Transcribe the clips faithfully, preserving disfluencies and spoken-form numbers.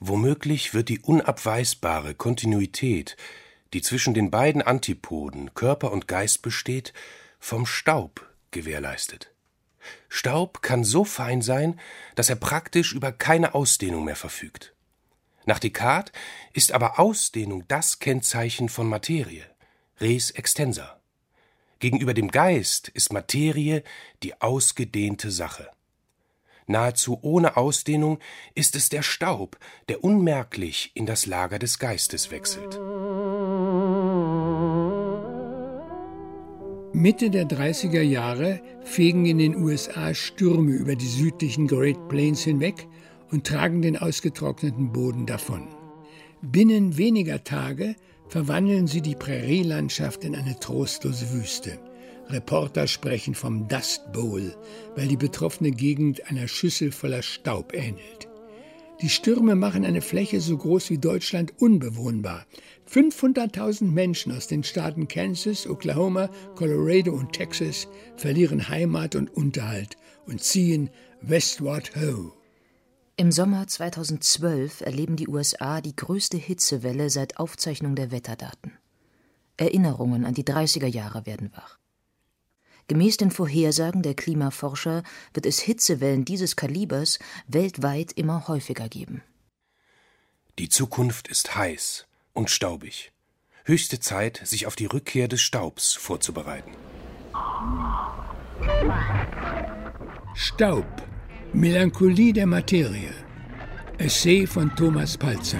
Womöglich wird die unabweisbare Kontinuität, die zwischen den beiden Antipoden Körper und Geist besteht, vom Staub gewährleistet. Staub kann so fein sein, dass er praktisch über keine Ausdehnung mehr verfügt. Nach Descartes ist aber Ausdehnung das Kennzeichen von Materie, res extensa. Gegenüber dem Geist ist Materie die ausgedehnte Sache. Nahezu ohne Ausdehnung ist es der Staub, der unmerklich in das Lager des Geistes wechselt. Mitte der dreißiger Jahre fegen in den U S A Stürme über die südlichen Great Plains hinweg und tragen den ausgetrockneten Boden davon. Binnen weniger Tage verwandeln sie die Prärielandschaft in eine trostlose Wüste. Reporter sprechen vom Dust Bowl, weil die betroffene Gegend einer Schüssel voller Staub ähnelt. Die Stürme machen eine Fläche so groß wie Deutschland unbewohnbar. fünfhunderttausend Menschen aus den Staaten Kansas, Oklahoma, Colorado und Texas verlieren Heimat und Unterhalt und ziehen westward ho. Im Sommer zweitausendzwölf erleben die U S A die größte Hitzewelle seit Aufzeichnung der Wetterdaten. Erinnerungen an die dreißiger Jahre werden wach. Gemäß den Vorhersagen der Klimaforscher wird es Hitzewellen dieses Kalibers weltweit immer häufiger geben. Die Zukunft ist heiß und staubig. Höchste Zeit, sich auf die Rückkehr des Staubs vorzubereiten. Staub. Melancholie der Materie. Essay von Thomas Palzer.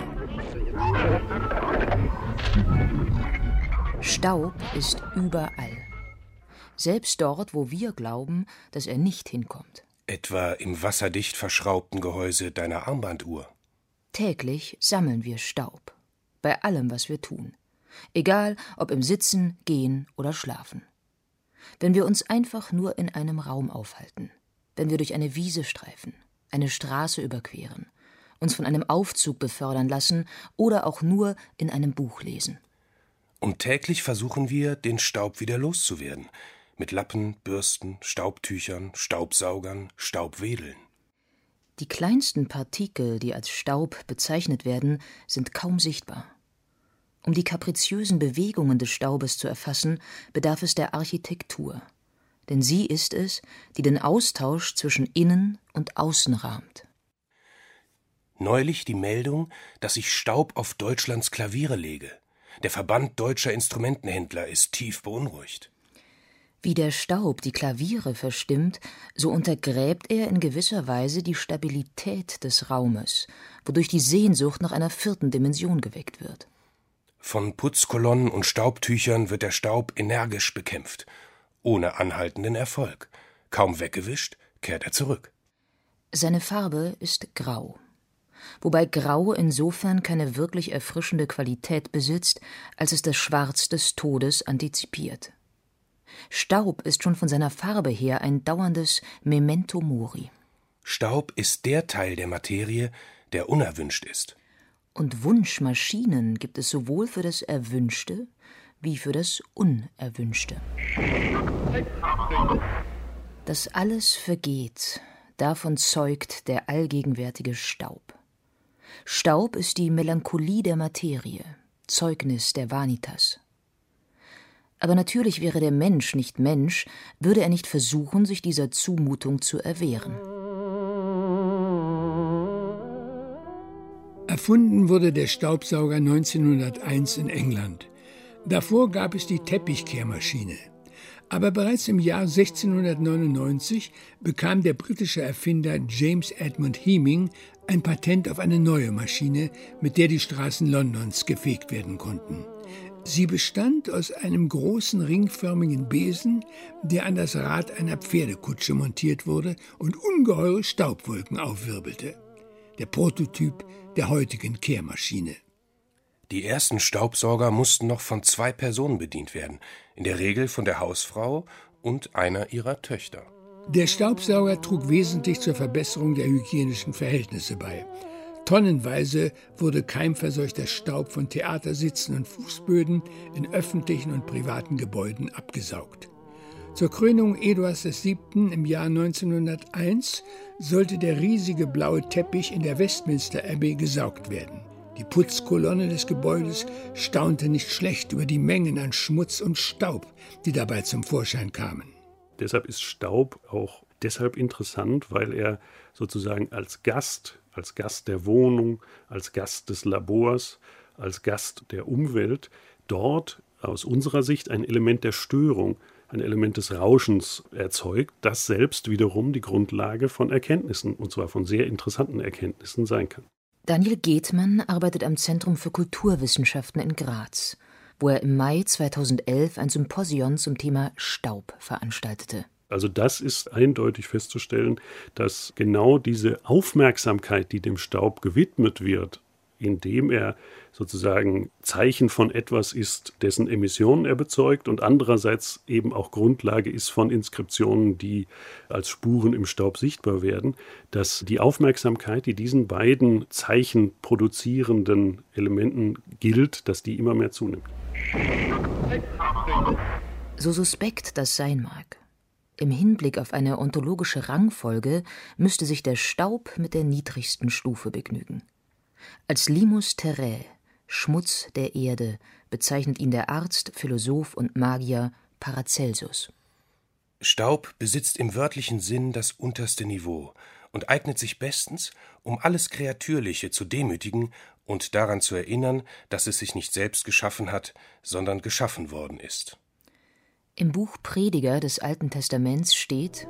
Staub ist überall. Selbst dort, wo wir glauben, dass er nicht hinkommt. Etwa im wasserdicht verschraubten Gehäuse deiner Armbanduhr. Täglich sammeln wir Staub. Bei allem, was wir tun. Egal, ob im Sitzen, Gehen oder Schlafen. Wenn wir uns einfach nur in einem Raum aufhalten, wenn wir durch eine Wiese streifen, eine Straße überqueren, uns von einem Aufzug befördern lassen oder auch nur in einem Buch lesen. Und täglich versuchen wir, den Staub wieder loszuwerden. Mit Lappen, Bürsten, Staubtüchern, Staubsaugern, Staubwedeln. Die kleinsten Partikel, die als Staub bezeichnet werden, sind kaum sichtbar. Um die kapriziösen Bewegungen des Staubes zu erfassen, bedarf es der Architektur. Denn sie ist es, die den Austausch zwischen Innen und Außen rahmt. Neulich die Meldung, dass ich Staub auf Deutschlands Klaviere lege. Der Verband deutscher Instrumentenhändler ist tief beunruhigt. Wie der Staub die Klaviere verstimmt, so untergräbt er in gewisser Weise die Stabilität des Raumes, wodurch die Sehnsucht nach einer vierten Dimension geweckt wird. Von Putzkolonnen und Staubtüchern wird der Staub energisch bekämpft, ohne anhaltenden Erfolg. Kaum weggewischt, kehrt er zurück. Seine Farbe ist grau. Wobei Grau insofern keine wirklich erfrischende Qualität besitzt, als es das Schwarz des Todes antizipiert. Staub ist schon von seiner Farbe her ein dauerndes Memento Mori. Staub ist der Teil der Materie, der unerwünscht ist. Und Wunschmaschinen gibt es sowohl für das Erwünschte wie für das Unerwünschte. Dass alles vergeht, davon zeugt der allgegenwärtige Staub. Staub ist die Melancholie der Materie, Zeugnis der Vanitas. Aber natürlich wäre der Mensch nicht Mensch, würde er nicht versuchen, sich dieser Zumutung zu erwehren. Erfunden wurde der Staubsauger neunzehnhunderteins in England. Davor gab es die Teppichkehrmaschine. Aber bereits im Jahr sechzehnhundertneunundneunzig bekam der britische Erfinder James Edmund Heming ein Patent auf eine neue Maschine, mit der die Straßen Londons gefegt werden konnten. Sie bestand aus einem großen ringförmigen Besen, der an das Rad einer Pferdekutsche montiert wurde und ungeheure Staubwolken aufwirbelte. Der Prototyp der heutigen Kehrmaschine. Die ersten Staubsauger mussten noch von zwei Personen bedient werden, in der Regel von der Hausfrau und einer ihrer Töchter. Der Staubsauger trug wesentlich zur Verbesserung der hygienischen Verhältnisse bei. Tonnenweise wurde keimverseuchter Staub von Theatersitzen und Fußböden in öffentlichen und privaten Gebäuden abgesaugt. Zur Krönung Eduards der Siebten im Jahr neunzehnhunderteins sollte der riesige blaue Teppich in der Westminster Abbey gesaugt werden. Die Putzkolonne des Gebäudes staunte nicht schlecht über die Mengen an Schmutz und Staub, die dabei zum Vorschein kamen. Deshalb ist Staub auch deshalb interessant, weil er sozusagen als Gast, als Gast der Wohnung, als Gast des Labors, als Gast der Umwelt dort aus unserer Sicht ein Element der Störung, ein Element des Rauschens erzeugt, das selbst wiederum die Grundlage von Erkenntnissen, und zwar von sehr interessanten Erkenntnissen sein kann. Daniel Gethmann arbeitet am Zentrum für Kulturwissenschaften in Graz, wo er im Mai zweitausendelf ein Symposion zum Thema Staub veranstaltete. Also das ist eindeutig festzustellen, dass genau diese Aufmerksamkeit, die dem Staub gewidmet wird, indem er sozusagen Zeichen von etwas ist, dessen Emissionen er bezeugt und andererseits eben auch Grundlage ist von Inskriptionen, die als Spuren im Staub sichtbar werden, dass die Aufmerksamkeit, die diesen beiden Zeichen produzierenden Elementen gilt, dass die immer mehr zunimmt. So suspekt das sein mag. Im Hinblick auf eine ontologische Rangfolge müsste sich der Staub mit der niedrigsten Stufe begnügen. Als Limus terrae, Schmutz der Erde, bezeichnet ihn der Arzt, Philosoph und Magier Paracelsus. Staub besitzt im wörtlichen Sinn das unterste Niveau und eignet sich bestens, um alles Kreatürliche zu demütigen und daran zu erinnern, dass es sich nicht selbst geschaffen hat, sondern geschaffen worden ist. Im Buch Prediger des Alten Testaments steht: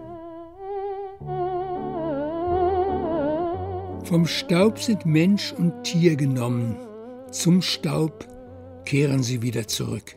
Vom Staub sind Mensch und Tier genommen, zum Staub kehren sie wieder zurück.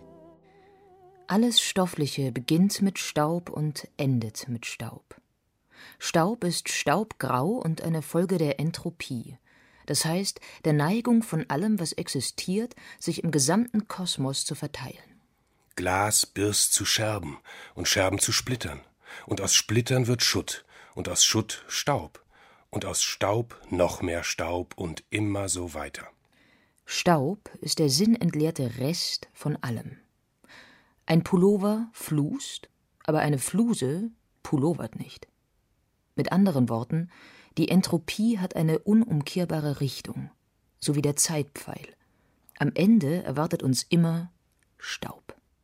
Alles Stoffliche beginnt mit Staub und endet mit Staub. Staub ist staubgrau und eine Folge der Entropie, das heißt der Neigung von allem, was existiert, sich im gesamten Kosmos zu verteilen. Glas birst zu Scherben und Scherben zu Splittern, und aus Splittern wird Schutt, und aus Schutt Staub, und aus Staub noch mehr Staub und immer so weiter. Staub ist der sinnentleerte Rest von allem. Ein Pullover flust, aber eine Fluse pullovert nicht. Mit anderen Worten, die Entropie hat eine unumkehrbare Richtung, so wie der Zeitpfeil. Am Ende erwartet uns immer Staub.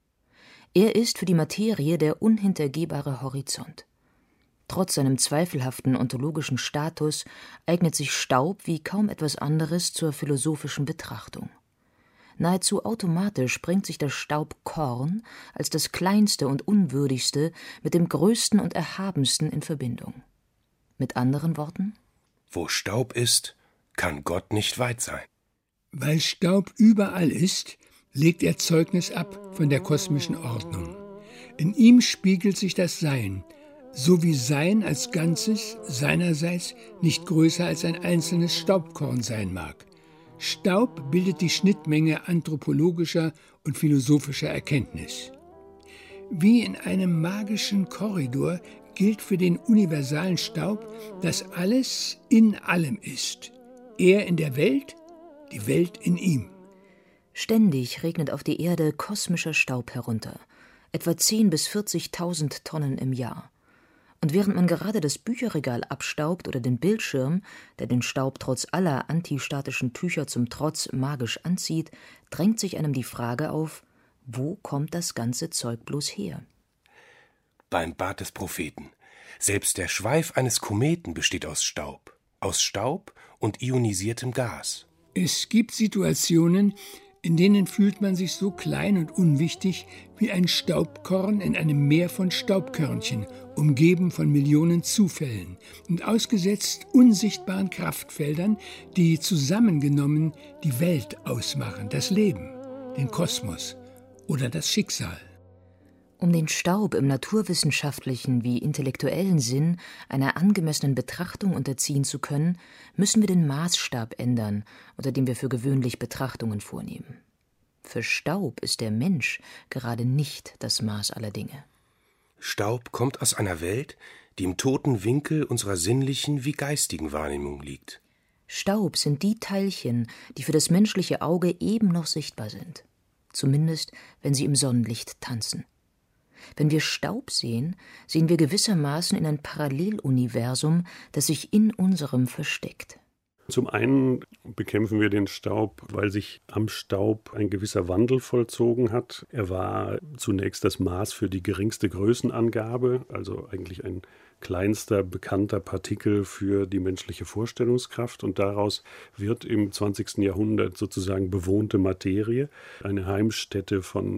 Er ist für die Materie der unhintergehbare Horizont. Trotz seinem zweifelhaften ontologischen Status eignet sich Staub wie kaum etwas anderes zur philosophischen Betrachtung. Nahezu automatisch bringt sich das Staubkorn als das kleinste und unwürdigste mit dem größten und erhabensten in Verbindung. Mit anderen Worten: Wo Staub ist, kann Gott nicht weit sein. Weil Staub überall ist, legt er Zeugnis ab von der kosmischen Ordnung. In ihm spiegelt sich das Sein, so wie Sein als Ganzes seinerseits nicht größer als ein einzelnes Staubkorn sein mag. Staub bildet die Schnittmenge anthropologischer und philosophischer Erkenntnis. Wie in einem magischen Korridor gilt für den universalen Staub, dass alles in allem ist. Er in der Welt, die Welt in ihm. Ständig regnet auf die Erde kosmischer Staub herunter, etwa zehn bis vierzigtausend Tonnen im Jahr. Und während man gerade das Bücherregal abstaubt oder den Bildschirm, der den Staub trotz aller antistatischen Tücher zum Trotz magisch anzieht, drängt sich einem die Frage auf: Wo kommt das ganze Zeug bloß her? Beim Bad des Propheten. Selbst der Schweif eines Kometen besteht aus Staub. Aus Staub und ionisiertem Gas. Es gibt Situationen, in denen fühlt man sich so klein und unwichtig wie ein Staubkorn in einem Meer von Staubkörnchen, umgeben von Millionen Zufällen und ausgesetzt unsichtbaren Kraftfeldern, die zusammengenommen die Welt ausmachen, das Leben, den Kosmos oder das Schicksal. Um den Staub im naturwissenschaftlichen wie intellektuellen Sinn einer angemessenen Betrachtung unterziehen zu können, müssen wir den Maßstab ändern, unter dem wir für gewöhnlich Betrachtungen vornehmen. Für Staub ist der Mensch gerade nicht das Maß aller Dinge. Staub kommt aus einer Welt, die im toten Winkel unserer sinnlichen wie geistigen Wahrnehmung liegt. Staub sind die Teilchen, die für das menschliche Auge eben noch sichtbar sind, zumindest wenn sie im Sonnenlicht tanzen. Wenn wir Staub sehen, sehen wir gewissermaßen in ein Paralleluniversum, das sich in unserem versteckt. Zum einen bekämpfen wir den Staub, weil sich am Staub ein gewisser Wandel vollzogen hat. Er war zunächst das Maß für die geringste Größenangabe, also eigentlich ein kleinster bekannter Partikel für die menschliche Vorstellungskraft. Und daraus wird im zwanzigsten Jahrhundert sozusagen bewohnte Materie, eine Heimstätte von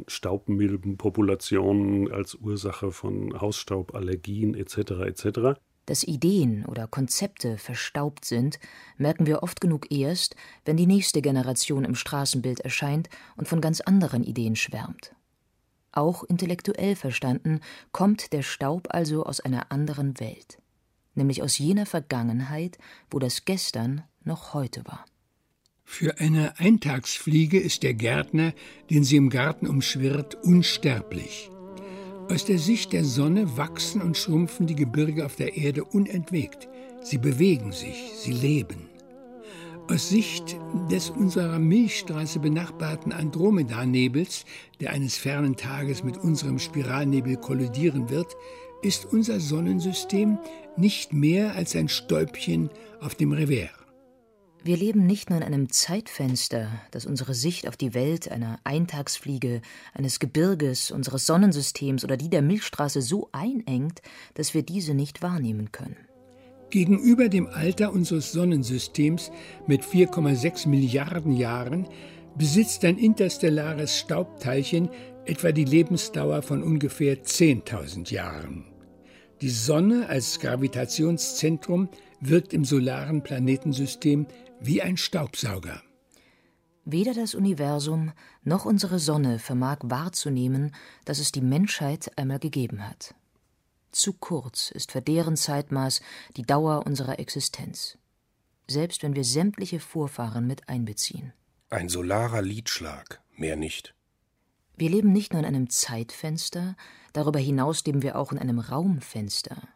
Staubmilbenpopulationen als Ursache von Hausstauballergien et cetera et cetera. Dass Ideen oder Konzepte verstaubt sind, merken wir oft genug erst, wenn die nächste Generation im Straßenbild erscheint und von ganz anderen Ideen schwärmt. Auch intellektuell verstanden kommt der Staub also aus einer anderen Welt, nämlich aus jener Vergangenheit, wo das Gestern noch heute war. Für eine Eintagsfliege ist der Gärtner, den sie im Garten umschwirrt, unsterblich. Aus der Sicht der Sonne wachsen und schrumpfen die Gebirge auf der Erde unentwegt. Sie bewegen sich, sie leben. Aus Sicht des unserer Milchstraße benachbarten Andromeda-Nebels, der eines fernen Tages mit unserem Spiralnebel kollidieren wird, ist unser Sonnensystem nicht mehr als ein Stäubchen auf dem Revers. Wir leben nicht nur in einem Zeitfenster, das unsere Sicht auf die Welt einer Eintagsfliege, eines Gebirges, unseres Sonnensystems oder die der Milchstraße so einengt, dass wir diese nicht wahrnehmen können. Gegenüber dem Alter unseres Sonnensystems mit vier Komma sechs Milliarden Jahren besitzt ein interstellares Staubteilchen etwa die Lebensdauer von ungefähr zehntausend Jahren. Die Sonne als Gravitationszentrum wirkt im solaren Planetensystem wie ein Staubsauger. Weder das Universum noch unsere Sonne vermag wahrzunehmen, dass es die Menschheit einmal gegeben hat. Zu kurz ist für deren Zeitmaß die Dauer unserer Existenz, selbst wenn wir sämtliche Vorfahren mit einbeziehen. Ein solarer Liedschlag, mehr nicht. Wir leben nicht nur in einem Zeitfenster, darüber hinaus leben wir auch in einem Raumfenster.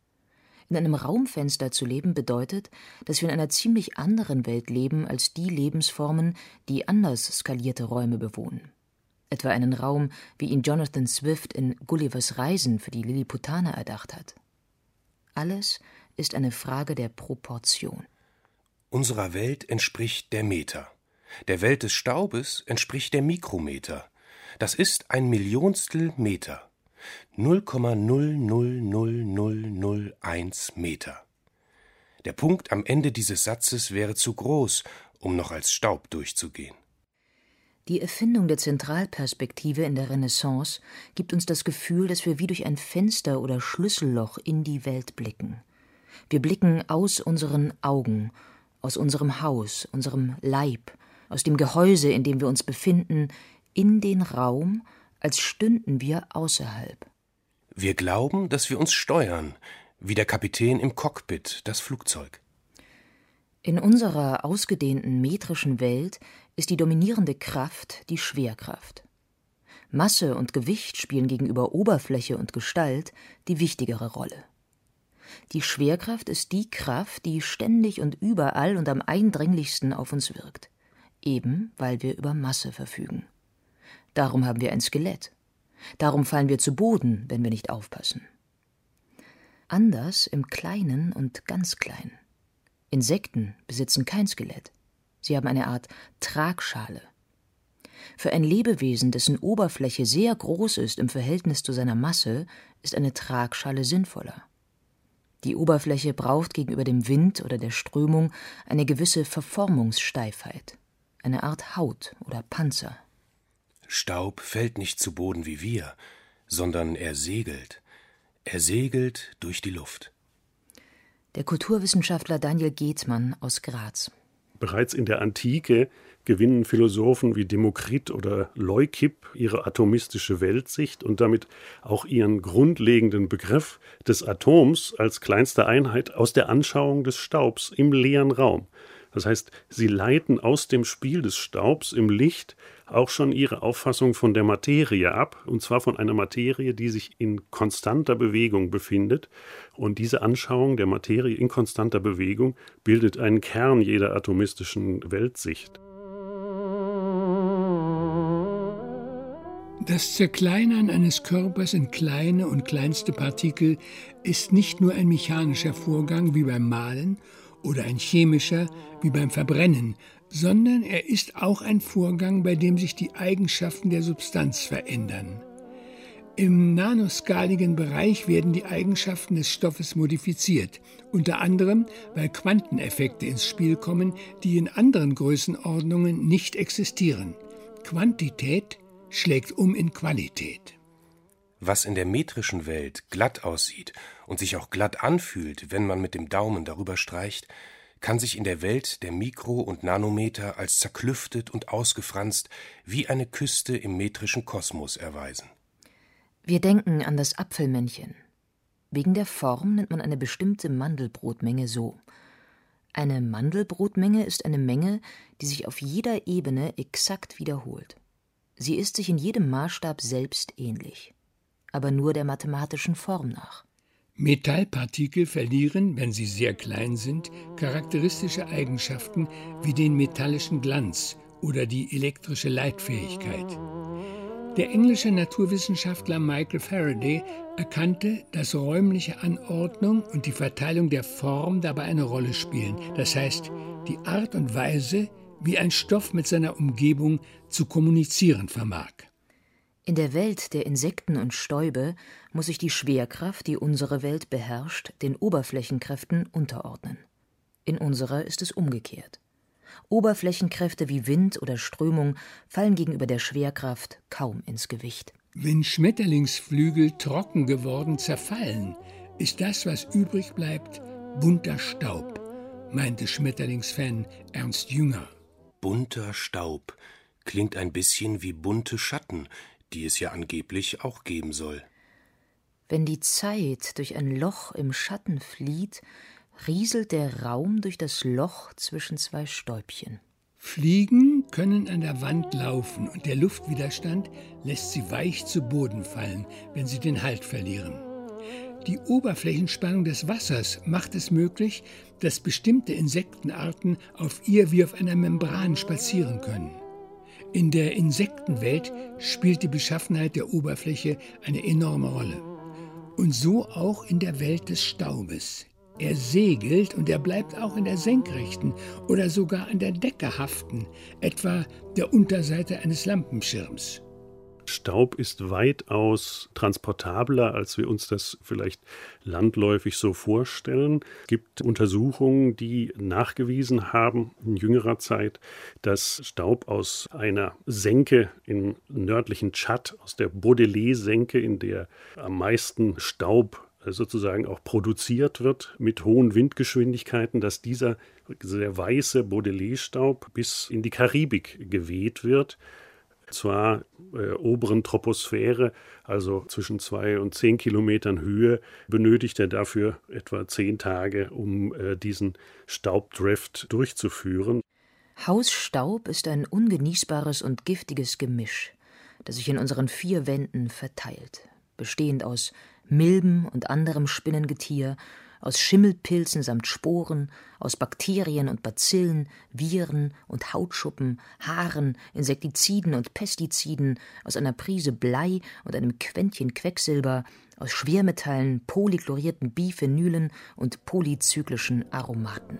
In einem Raumfenster zu leben bedeutet, dass wir in einer ziemlich anderen Welt leben als die Lebensformen, die anders skalierte Räume bewohnen. Etwa einen Raum, wie ihn Jonathan Swift in Gullivers Reisen für die Lilliputaner erdacht hat. Alles ist eine Frage der Proportion. Unserer Welt entspricht der Meter. Der Welt des Staubes entspricht der Mikrometer. Das ist ein Millionstel Meter. null Komma null null null null null eins Meter. Der Punkt am Ende dieses Satzes wäre zu groß, um noch als Staub durchzugehen. Die Erfindung der Zentralperspektive in der Renaissance gibt uns das Gefühl, dass wir wie durch ein Fenster oder Schlüsselloch in die Welt blicken. Wir blicken aus unseren Augen, aus unserem Haus, unserem Leib, aus dem Gehäuse, in dem wir uns befinden, in den Raum, als stünden wir außerhalb. Wir glauben, dass wir uns steuern, wie der Kapitän im Cockpit das Flugzeug. In unserer ausgedehnten metrischen Welt ist die dominierende Kraft die Schwerkraft. Masse und Gewicht spielen gegenüber Oberfläche und Gestalt die wichtigere Rolle. Die Schwerkraft ist die Kraft, die ständig und überall und am eindringlichsten auf uns wirkt, eben weil wir über Masse verfügen. Darum haben wir ein Skelett. Darum fallen wir zu Boden, wenn wir nicht aufpassen. Anders im Kleinen und ganz Kleinen. Insekten besitzen kein Skelett. Sie haben eine Art Tragschale. Für ein Lebewesen, dessen Oberfläche sehr groß ist im Verhältnis zu seiner Masse, ist eine Tragschale sinnvoller. Die Oberfläche braucht gegenüber dem Wind oder der Strömung eine gewisse Verformungssteifheit, eine Art Haut oder Panzer. Staub fällt nicht zu Boden wie wir, sondern er segelt. Er segelt durch die Luft. Der Kulturwissenschaftler Daniel Gethmann aus Graz. Bereits in der Antike gewinnen Philosophen wie Demokrit oder Leukipp ihre atomistische Weltsicht und damit auch ihren grundlegenden Begriff des Atoms als kleinste Einheit aus der Anschauung des Staubs im leeren Raum. Das heißt, sie leiten aus dem Spiel des Staubs im Licht auch schon ihre Auffassung von der Materie ab, und zwar von einer Materie, die sich in konstanter Bewegung befindet. Und diese Anschauung der Materie in konstanter Bewegung bildet einen Kern jeder atomistischen Weltsicht. Das Zerkleinern eines Körpers in kleine und kleinste Partikel ist nicht nur ein mechanischer Vorgang wie beim Mahlen oder ein chemischer wie beim Verbrennen, sondern er ist auch ein Vorgang, bei dem sich die Eigenschaften der Substanz verändern. Im nanoskaligen Bereich werden die Eigenschaften des Stoffes modifiziert, unter anderem, weil Quanteneffekte ins Spiel kommen, die in anderen Größenordnungen nicht existieren. Quantität schlägt um in Qualität. Was in der metrischen Welt glatt aussieht und sich auch glatt anfühlt, wenn man mit dem Daumen darüber streicht, kann sich in der Welt der Mikro- und Nanometer als zerklüftet und ausgefranst wie eine Küste im metrischen Kosmos erweisen. Wir denken an das Apfelmännchen. Wegen der Form nennt man eine bestimmte Mandelbrotmenge so. Eine Mandelbrotmenge ist eine Menge, die sich auf jeder Ebene exakt wiederholt. Sie ist sich in jedem Maßstab selbst ähnlich, aber nur der mathematischen Form nach. Metallpartikel verlieren, wenn sie sehr klein sind, charakteristische Eigenschaften wie den metallischen Glanz oder die elektrische Leitfähigkeit. Der englische Naturwissenschaftler Michael Faraday erkannte, dass räumliche Anordnung und die Verteilung der Form dabei eine Rolle spielen. Das heißt, die Art und Weise, wie ein Stoff mit seiner Umgebung zu kommunizieren vermag. In der Welt der Insekten und Stäube muss sich die Schwerkraft, die unsere Welt beherrscht, den Oberflächenkräften unterordnen. In unserer ist es umgekehrt. Oberflächenkräfte wie Wind oder Strömung fallen gegenüber der Schwerkraft kaum ins Gewicht. Wenn Schmetterlingsflügel trocken geworden zerfallen, ist das, was übrig bleibt, bunter Staub, meinte Schmetterlingsfan Ernst Jünger. Bunter Staub klingt ein bisschen wie bunte Schatten, die es ja angeblich auch geben soll. Wenn die Zeit durch ein Loch im Schatten flieht, rieselt der Raum durch das Loch zwischen zwei Stäubchen. Fliegen können an der Wand laufen und der Luftwiderstand lässt sie weich zu Boden fallen, wenn sie den Halt verlieren. Die Oberflächenspannung des Wassers macht es möglich, dass bestimmte Insektenarten auf ihr wie auf einer Membran spazieren können. In der Insektenwelt spielt die Beschaffenheit der Oberfläche eine enorme Rolle. Und so auch in der Welt des Staubes. Er segelt und er bleibt auch in der Senkrechten oder sogar an der Decke haften, etwa der Unterseite eines Lampenschirms. Staub ist weitaus transportabler, als wir uns das vielleicht landläufig so vorstellen. Es gibt Untersuchungen, die nachgewiesen haben in jüngerer Zeit, dass Staub aus einer Senke im nördlichen Tschad, aus der Baudelaise-Senke, in der am meisten Staub sozusagen auch produziert wird mit hohen Windgeschwindigkeiten, dass dieser sehr weiße Baudelaise-Staub bis in die Karibik geweht wird. Zwar äh, oberen Troposphäre, also zwischen zwei und zehn Kilometern Höhe, benötigt er dafür etwa zehn Tage, um äh, diesen Staubdrift durchzuführen. Hausstaub ist ein ungenießbares und giftiges Gemisch, das sich in unseren vier Wänden verteilt, bestehend aus Milben und anderem Spinnengetier, aus Schimmelpilzen samt Sporen, aus Bakterien und Bazillen, Viren und Hautschuppen, Haaren, Insektiziden und Pestiziden, aus einer Prise Blei und einem Quäntchen Quecksilber, aus Schwermetallen, polychlorierten Biphenylen und polyzyklischen Aromaten.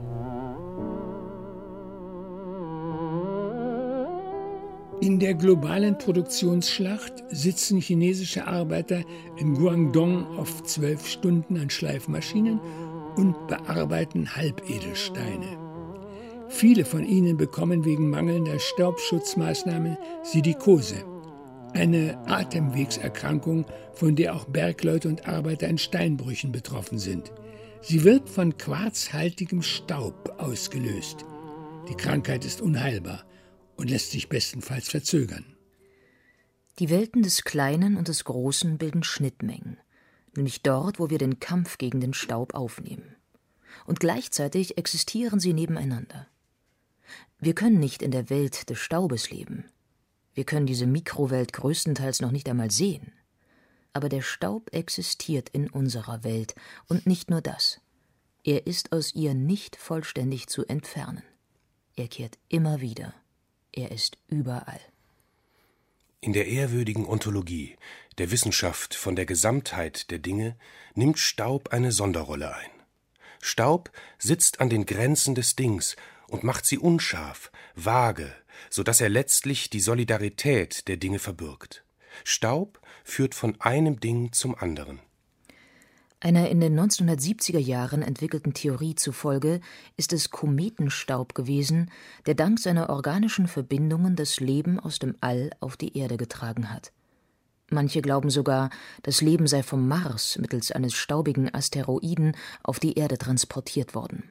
In der globalen Produktionsschlacht sitzen chinesische Arbeiter in Guangdong auf zwölf Stunden an Schleifmaschinen und bearbeiten Halbedelsteine. Viele von ihnen bekommen wegen mangelnder Staubschutzmaßnahmen Silikose, eine Atemwegserkrankung, von der auch Bergleute und Arbeiter in Steinbrüchen betroffen sind. Sie wird von quarzhaltigem Staub ausgelöst. Die Krankheit ist unheilbar und lässt sich bestenfalls verzögern. Die Welten des Kleinen und des Großen bilden Schnittmengen, nämlich dort, wo wir den Kampf gegen den Staub aufnehmen. Und gleichzeitig existieren sie nebeneinander. Wir können nicht in der Welt des Staubes leben. Wir können diese Mikrowelt größtenteils noch nicht einmal sehen. Aber der Staub existiert in unserer Welt, und nicht nur das. Er ist aus ihr nicht vollständig zu entfernen. Er kehrt immer wieder. Er ist überall. In der ehrwürdigen Ontologie, der Wissenschaft von der Gesamtheit der Dinge, nimmt Staub eine Sonderrolle ein. Staub sitzt an den Grenzen des Dings und macht sie unscharf, vage, so dass er letztlich die Solidarität der Dinge verbirgt. Staub führt von einem Ding zum anderen. Einer in den neunzehnhundertsiebziger Jahren entwickelten Theorie zufolge ist es Kometenstaub gewesen, der dank seiner organischen Verbindungen das Leben aus dem All auf die Erde getragen hat. Manche glauben sogar, das Leben sei vom Mars mittels eines staubigen Asteroiden auf die Erde transportiert worden.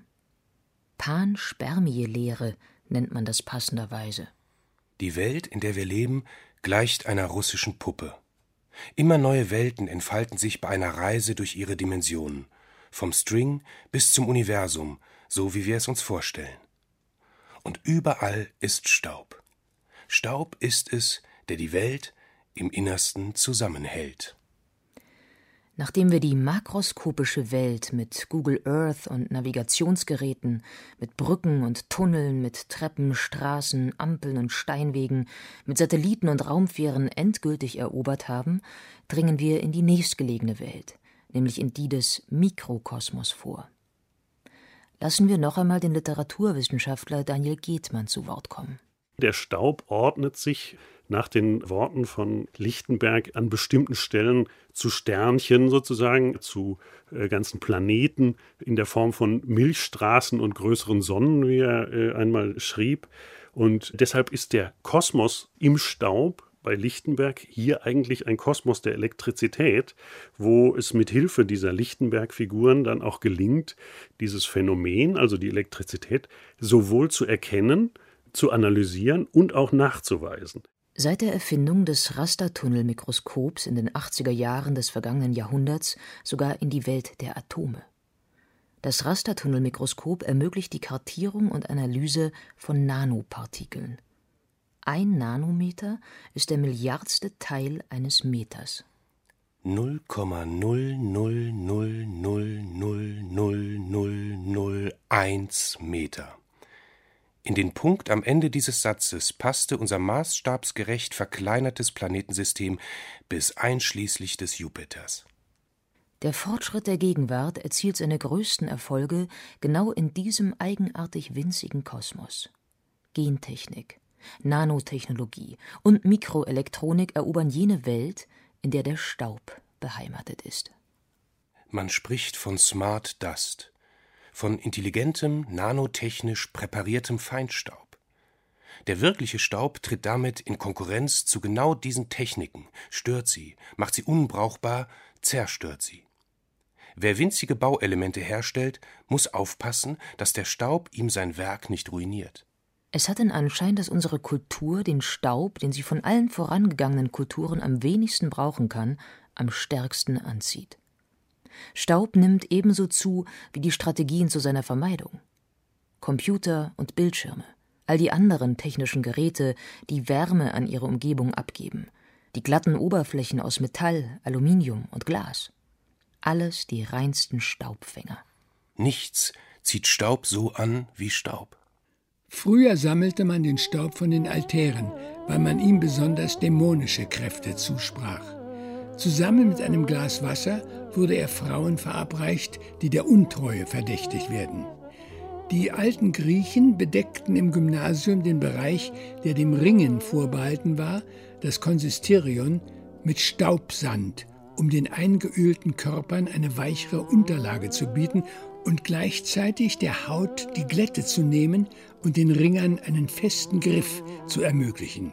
Panspermie-Lehre nennt man das passenderweise. Die Welt, in der wir leben, gleicht einer russischen Puppe. Immer neue Welten entfalten sich bei einer Reise durch ihre Dimensionen, vom String bis zum Universum, so wie wir es uns vorstellen. Und überall ist Staub. Staub ist es, der die Welt im Innersten zusammenhält. Nachdem wir die makroskopische Welt mit Google Earth und Navigationsgeräten, mit Brücken und Tunneln, mit Treppen, Straßen, Ampeln und Steinwegen, mit Satelliten und Raumfähren endgültig erobert haben, dringen wir in die nächstgelegene Welt, nämlich in die des Mikrokosmos vor. Lassen wir noch einmal den Literaturwissenschaftler Daniel Gethmann zu Wort kommen. Der Staub ordnet sich nach den Worten von Lichtenberg an bestimmten Stellen zu Sternchen sozusagen, zu äh, ganzen Planeten in der Form von Milchstraßen und größeren Sonnen, wie er äh, einmal schrieb. Und deshalb ist der Kosmos im Staub bei Lichtenberg hier eigentlich ein Kosmos der Elektrizität, wo es mit Hilfe dieser Lichtenberg-Figuren dann auch gelingt, dieses Phänomen, also die Elektrizität, sowohl zu erkennen, zu analysieren und auch nachzuweisen. Seit der Erfindung des Rastertunnelmikroskops in den achtziger Jahren des vergangenen Jahrhunderts sogar in die Welt der Atome. Das Rastertunnelmikroskop ermöglicht die Kartierung und Analyse von Nanopartikeln. Ein Nanometer ist der milliardste Teil eines Meters. null Komma null null null null null null null null eins Meter. In den Punkt am Ende dieses Satzes passte unser maßstabsgerecht verkleinertes Planetensystem bis einschließlich des Jupiters. Der Fortschritt der Gegenwart erzielt seine größten Erfolge genau in diesem eigenartig winzigen Kosmos. Gentechnik, Nanotechnologie und Mikroelektronik erobern jene Welt, in der der Staub beheimatet ist. Man spricht von Smart Dust, von intelligentem, nanotechnisch präpariertem Feinstaub. Der wirkliche Staub tritt damit in Konkurrenz zu genau diesen Techniken, stört sie, macht sie unbrauchbar, zerstört sie. Wer winzige Bauelemente herstellt, muss aufpassen, dass der Staub ihm sein Werk nicht ruiniert. Es hat den Anschein, dass unsere Kultur den Staub, den sie von allen vorangegangenen Kulturen am wenigsten brauchen kann, am stärksten anzieht. Staub nimmt ebenso zu wie die Strategien zu seiner Vermeidung. Computer und Bildschirme, all die anderen technischen Geräte, die Wärme an ihre Umgebung abgeben, die glatten Oberflächen aus Metall, Aluminium und Glas. Alles die reinsten Staubfänger. Nichts zieht Staub so an wie Staub. Früher sammelte man den Staub von den Altären, weil man ihm besonders dämonische Kräfte zusprach. Zusammen mit einem Glas Wasser wurde er Frauen verabreicht, die der Untreue verdächtigt werden. Die alten Griechen bedeckten im Gymnasium den Bereich, der dem Ringen vorbehalten war, das Konsisterion, mit Staubsand, um den eingeölten Körpern eine weichere Unterlage zu bieten und gleichzeitig der Haut die Glätte zu nehmen und den Ringern einen festen Griff zu ermöglichen.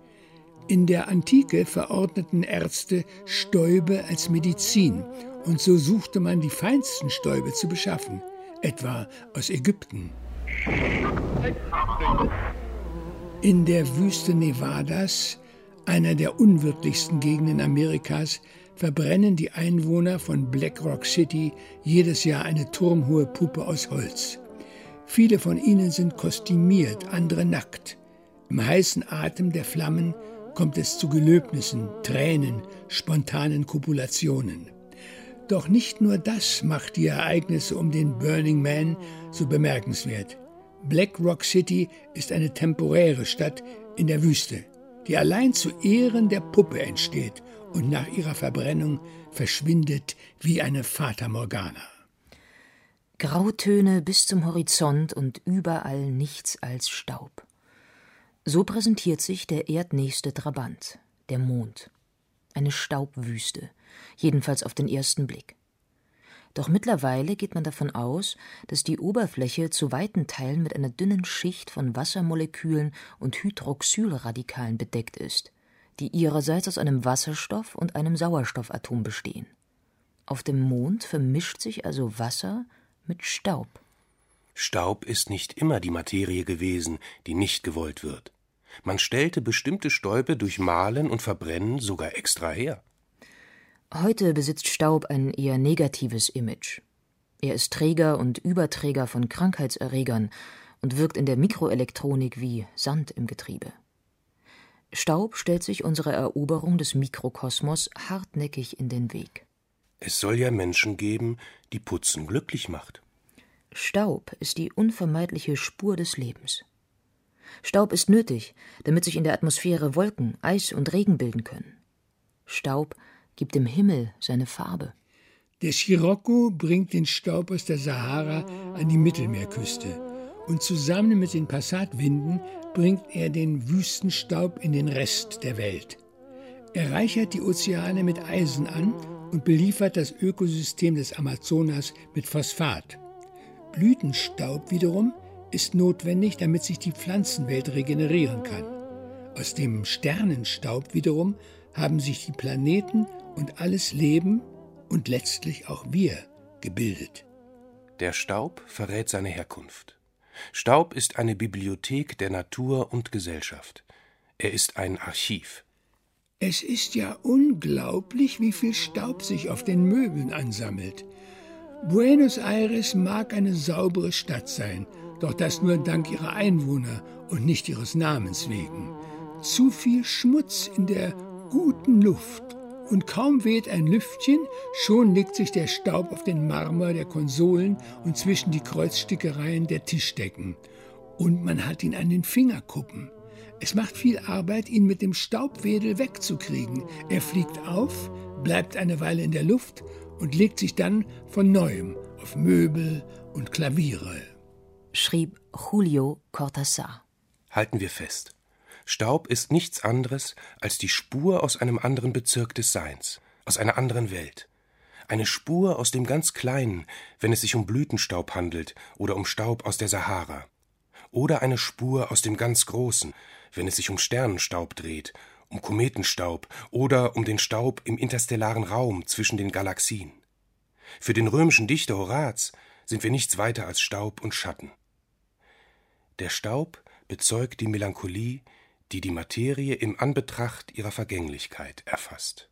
In der Antike verordneten Ärzte Stäube als Medizin und so suchte man die feinsten Stäube zu beschaffen, etwa aus Ägypten. In der Wüste Nevadas, einer der unwirtlichsten Gegenden Amerikas, verbrennen die Einwohner von Black Rock City jedes Jahr eine turmhohe Puppe aus Holz. Viele von ihnen sind kostümiert, andere nackt. Im heißen Atem der Flammen kommt es zu Gelöbnissen, Tränen, spontanen Kopulationen. Doch nicht nur das macht die Ereignisse um den Burning Man so bemerkenswert. Black Rock City ist eine temporäre Stadt in der Wüste. die allein zu Ehren der Puppe entsteht und nach ihrer Verbrennung verschwindet wie eine Fata Morgana. Grautöne bis zum Horizont und überall nichts als Staub. So präsentiert sich der erdnächste Trabant, der Mond. Eine Staubwüste, jedenfalls auf den ersten Blick. Doch mittlerweile geht man davon aus, dass die Oberfläche zu weiten Teilen mit einer dünnen Schicht von Wassermolekülen und Hydroxylradikalen bedeckt ist, die ihrerseits aus einem Wasserstoff und einem Sauerstoffatom bestehen. Auf dem Mond vermischt sich also Wasser mit Staub. Staub ist nicht immer die Materie gewesen, die nicht gewollt wird. Man stellte bestimmte Stäube durch Mahlen und Verbrennen sogar extra her. Heute besitzt Staub ein eher negatives Image. Er ist Träger und Überträger von Krankheitserregern und wirkt in der Mikroelektronik wie Sand im Getriebe. Staub stellt sich unserer Eroberung des Mikrokosmos hartnäckig in den Weg. Es soll ja Menschen geben, die Putzen glücklich macht. Staub ist die unvermeidliche Spur des Lebens. Staub ist nötig, damit sich in der Atmosphäre Wolken, Eis und Regen bilden können. Staub gibt dem Himmel seine Farbe. Der Scirocco bringt den Staub aus der Sahara an die Mittelmeerküste und zusammen mit den Passatwinden bringt er den Wüstenstaub in den Rest der Welt. Er reichert die Ozeane mit Eisen an und beliefert das Ökosystem des Amazonas mit Phosphat. Blütenstaub wiederum ist notwendig, damit sich die Pflanzenwelt regenerieren kann. Aus dem Sternenstaub wiederum haben sich die Planeten und alles Leben und letztlich auch wir gebildet. Der Staub verrät seine Herkunft. Staub ist eine Bibliothek der Natur und Gesellschaft. Er ist ein Archiv. Es ist ja unglaublich, wie viel Staub sich auf den Möbeln ansammelt. Buenos Aires mag eine saubere Stadt sein, doch das nur dank ihrer Einwohner und nicht ihres Namens wegen. Zu viel Schmutz in der guten Luft. Und kaum weht ein Lüftchen, schon legt sich der Staub auf den Marmor der Konsolen und zwischen die Kreuzstickereien der Tischdecken. Und man hat ihn an den Fingerkuppen. Es macht viel Arbeit, ihn mit dem Staubwedel wegzukriegen. Er fliegt auf, bleibt eine Weile in der Luft und legt sich dann von Neuem auf Möbel und Klaviere. Schrieb Julio Cortázar. Halten wir fest. Staub ist nichts anderes als die Spur aus einem anderen Bezirk des Seins, aus einer anderen Welt. Eine Spur aus dem ganz Kleinen, wenn es sich um Blütenstaub handelt oder um Staub aus der Sahara. Oder eine Spur aus dem ganz Großen, wenn es sich um Sternenstaub dreht, um Kometenstaub oder um den Staub im interstellaren Raum zwischen den Galaxien. Für den römischen Dichter Horaz sind wir nichts weiter als Staub und Schatten. Der Staub bezeugt die Melancholie, die die Materie im Anbetracht ihrer Vergänglichkeit erfasst.